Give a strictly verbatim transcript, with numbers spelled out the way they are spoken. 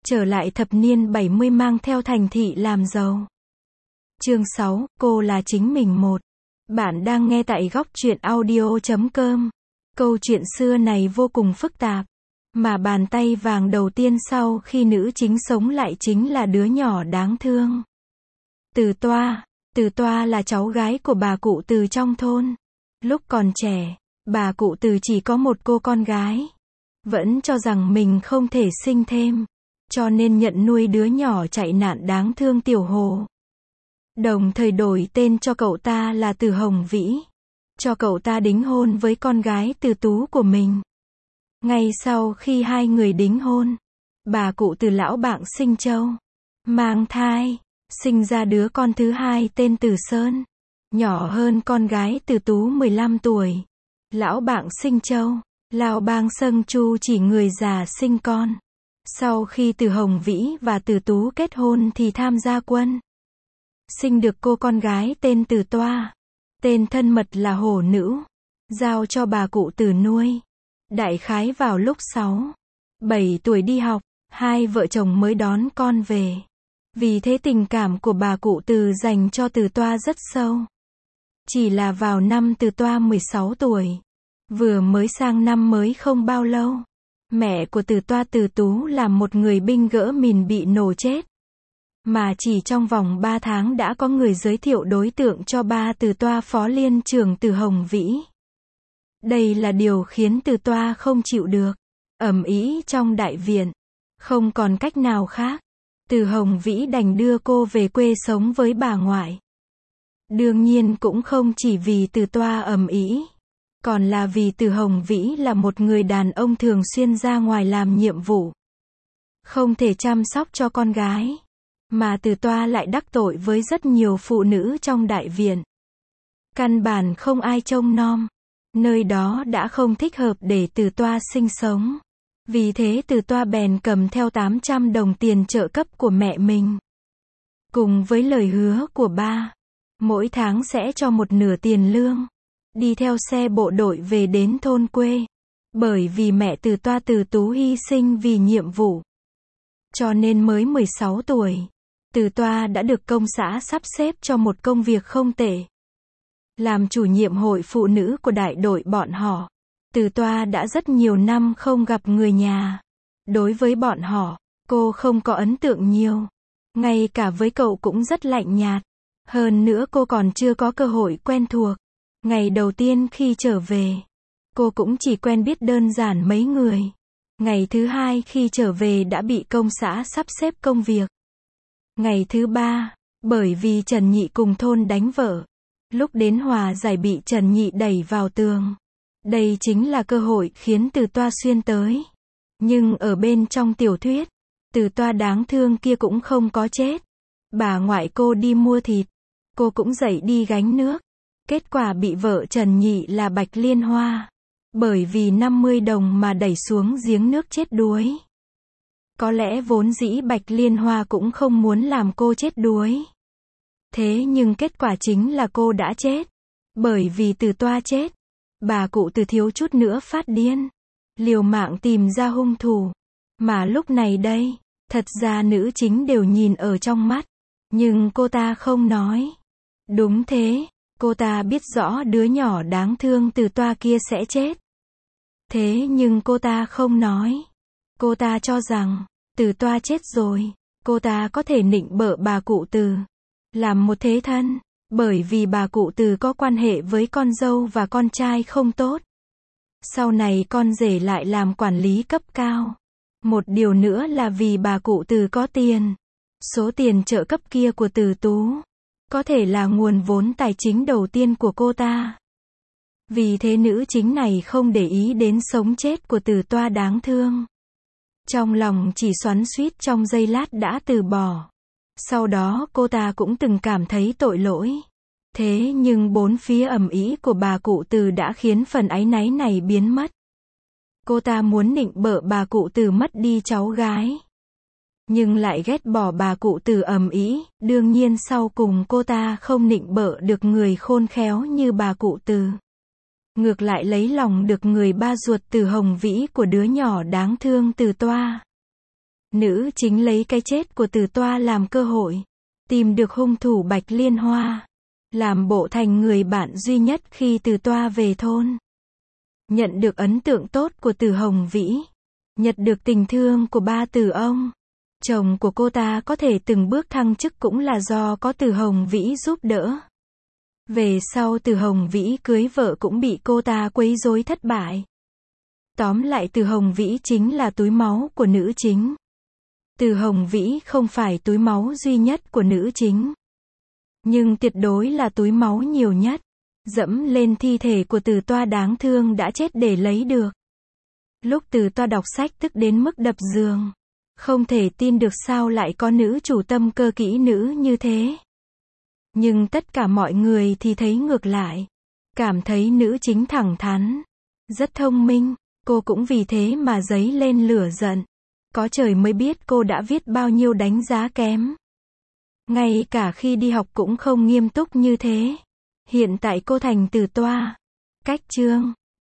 trở lại thập niên bảy mươi mang theo thành thị làm giàu. Chương sáu, cô là chính mình một. Bạn đang nghe tại góc truyện audio chấm com. Câu chuyện xưa này vô cùng phức tạp, mà bàn tay vàng đầu tiên sau khi nữ chính sống lại chính là đứa nhỏ đáng thương. Từ Toa. Từ Toa là cháu gái của bà cụ Từ trong thôn. Lúc còn trẻ, bà cụ Từ chỉ có một cô con gái. Vẫn cho rằng mình không thể sinh thêm, cho nên nhận nuôi đứa nhỏ chạy nạn đáng thương Tiểu Hồ. Đồng thời đổi tên cho cậu ta là Từ Hồng Vĩ, cho cậu ta đính hôn với con gái Từ Tú của mình. Ngay sau khi hai người đính hôn, bà cụ Từ lão bạng sinh Châu, mang thai, sinh ra đứa con thứ hai tên Từ Sơn, nhỏ hơn con gái Từ Tú mười lăm tuổi. Lão bạng sinh Châu, lão bang Sâng Chu chỉ người già sinh con. Sau khi Từ Hồng Vĩ và Từ Tú kết hôn thì tham gia quân, sinh được cô con gái tên Từ Toa, tên thân mật là Hổ Nữ, giao cho bà cụ Từ nuôi. Đại khái vào lúc sáu, bảy tuổi đi học, hai vợ chồng mới đón con về. Vì thế tình cảm của bà cụ Từ dành cho Từ Toa rất sâu. Chỉ là vào năm Từ Toa mười sáu tuổi, vừa mới sang năm mới không bao lâu, mẹ của Từ Toa Từ Tú là một người binh gỡ mìn bị nổ chết. Mà chỉ trong vòng ba tháng đã có người giới thiệu đối tượng cho ba Từ Toa phó liên trưởng Từ Hồng Vĩ. Đây là điều khiến Từ Toa không chịu được, ầm ĩ trong đại viện. Không còn cách nào khác, Từ Hồng Vĩ đành đưa cô về quê sống với bà ngoại. Đương nhiên cũng không chỉ vì Từ Toa ầm ĩ, còn là vì Từ Hồng Vĩ là một người đàn ông thường xuyên ra ngoài làm nhiệm vụ, không thể chăm sóc cho con gái, mà Từ Toa lại đắc tội với rất nhiều phụ nữ trong đại viện. Căn bản không ai trông nom, nơi đó đã không thích hợp để Từ Toa sinh sống. Vì thế Từ Toa bèn cầm theo tám trăm đồng tiền trợ cấp của mẹ mình, cùng với lời hứa của ba, mỗi tháng sẽ cho một nửa tiền lương, đi theo xe bộ đội về đến thôn quê. Bởi vì mẹ Từ Toa Từ Tú hy sinh vì nhiệm vụ, cho nên mới mười sáu tuổi, Từ Toa đã được công xã sắp xếp cho một công việc không tệ. Làm chủ nhiệm hội phụ nữ của đại đội bọn họ. Từ Toa đã rất nhiều năm không gặp người nhà. Đối với bọn họ, cô không có ấn tượng nhiều. Ngay cả với cậu cũng rất lạnh nhạt. Hơn nữa cô còn chưa có cơ hội quen thuộc. Ngày đầu tiên khi trở về, cô cũng chỉ quen biết đơn giản mấy người. Ngày thứ hai khi trở về đã bị công xã sắp xếp công việc. Ngày thứ ba, bởi vì Trần Nhị cùng thôn đánh vợ, lúc đến hòa giải bị Trần Nhị đẩy vào tường. Đây chính là cơ hội khiến Từ Toa xuyên tới. Nhưng ở bên trong tiểu thuyết, Từ Toa đáng thương kia cũng không có chết. Bà ngoại cô đi mua thịt, cô cũng dậy đi gánh nước. Kết quả bị vợ Trần Nhị là Bạch Liên Hoa, bởi vì năm mươi đồng mà đẩy xuống giếng nước chết đuối. Có lẽ vốn dĩ Bạch Liên Hoa cũng không muốn làm cô chết đuối. Thế nhưng kết quả chính là cô đã chết. Bởi vì Từ Toa chết, bà cụ Từ thiếu chút nữa phát điên, liều mạng tìm ra hung thủ. Mà lúc này đây, thật ra nữ chính đều nhìn ở trong mắt, nhưng cô ta không nói. Đúng thế, cô ta biết rõ đứa nhỏ đáng thương Từ Toa kia sẽ chết. Thế nhưng cô ta không nói. Cô ta cho rằng, Từ Toa chết rồi, cô ta có thể nịnh bợ bà cụ Từ, làm một thế thân. Bởi vì bà cụ Từ có quan hệ với con dâu và con trai không tốt. Sau này con rể lại làm quản lý cấp cao. Một điều nữa là vì bà cụ Từ có tiền. Số tiền trợ cấp kia của Từ Tú có thể là nguồn vốn tài chính đầu tiên của cô ta. Vì thế nữ chính này không để ý đến sống chết của Từ Toa đáng thương. Trong lòng chỉ xoắn xuýt trong giây lát đã từ bỏ. Sau đó cô ta cũng từng cảm thấy tội lỗi. Thế nhưng bốn phía ầm ĩ của bà cụ Từ đã khiến phần áy náy này biến mất. Cô ta muốn nịnh bợ bà cụ Từ mất đi cháu gái, nhưng lại ghét bỏ bà cụ Từ ầm ĩ. Đương nhiên sau cùng cô ta không nịnh bợ được người khôn khéo như bà cụ Từ. Ngược lại lấy lòng được người ba ruột Từ Hồng Vĩ của đứa nhỏ đáng thương Từ Toa. Nữ chính lấy cái chết của Từ Toa làm cơ hội, tìm được hung thủ Bạch Liên Hoa, làm bộ thành người bạn duy nhất khi Từ Toa về thôn. Nhận được ấn tượng tốt của Từ Hồng Vĩ, nhận được tình thương của ba Từ ông. Chồng của cô ta có thể từng bước thăng chức cũng là do có Từ Hồng Vĩ giúp đỡ. Về sau Từ Hồng Vĩ cưới vợ cũng bị cô ta quấy rối thất bại. Tóm lại Từ Hồng Vĩ chính là túi máu của nữ chính. Từ Hồng Vĩ không phải túi máu duy nhất của nữ chính, nhưng tuyệt đối là túi máu nhiều nhất. Dẫm lên thi thể của Từ Toa đáng thương đã chết để lấy được. Lúc Từ Toa đọc sách tức đến mức đập giường. Không thể tin được sao lại có nữ chủ tâm cơ kỹ nữ như thế. Nhưng tất cả mọi người thì thấy ngược lại. Cảm thấy nữ chính thẳng thắn, rất thông minh. Cô cũng vì thế mà dấy lên lửa giận. Có trời mới biết cô đã viết bao nhiêu đánh giá kém. Ngay cả khi đi học cũng không nghiêm túc như thế. Hiện tại cô thành Từ Toa. Cách chương